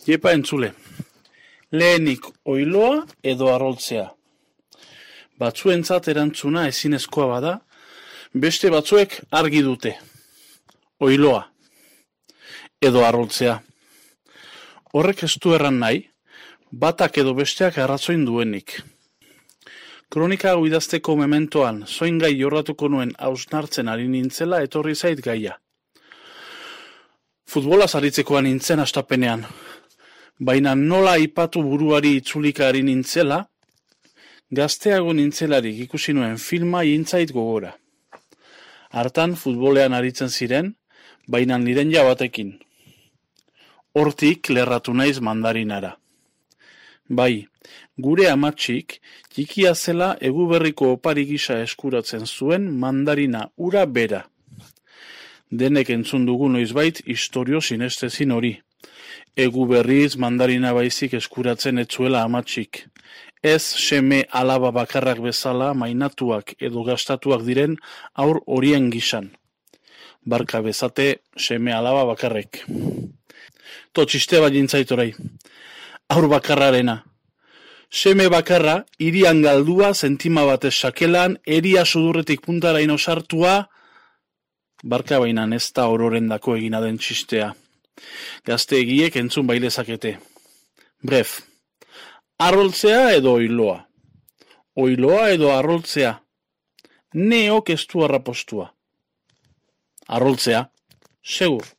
Iepa entzule, lehenik oiloa edo arroltzea. Batzuentzat erantzuna ezinezkoa bada, beste batzuek argi dute. Oiloa edo arroltzea. Horrek ez du erran nahi, batak edo besteak arrazoin duenik. Kronika hau idazteko mementoan, zoin gai jorratuko nuen hausnartzen ari nintzela etorri zait gaia. Futbolaz aritzekoan nintzen astapenean, baina nola aipatu buruari itzulika ari nintzela, gazteago nintzelarik ikusi nuen filma intzait gogora. Hartan futbolean aritzen ziren, baina niren jabatekin. Hortik lerratu naiz mandarinara. Bai, gure amatxik, txikia zela eguberriko opari gisa eskuratzen zuen mandarina ura bera. Denek entzun dugu noizbait istorio sinestezin hori. Eguberriz mandarina baizik eskuratzen etzuela amatxik. Ez seme alaba bakarrak bezala mainatuak edo gastatuak diren aur horien gisan. Barka bezate seme alaba bakarrek. Txiste bat jintzaitorai. Aur bakarrarena. Seme bakarra, irian galdua, zentima batez sakelan, eria sudurretik puntaraino sartua, barka bainan ez da ororendako egina den txistea. Gazte egiek entzun bailezakete. Bref, arroltzea edo oiloa. Oiloa edo arroltzea. Neok ez du arrapostua. Arroltzea, segur.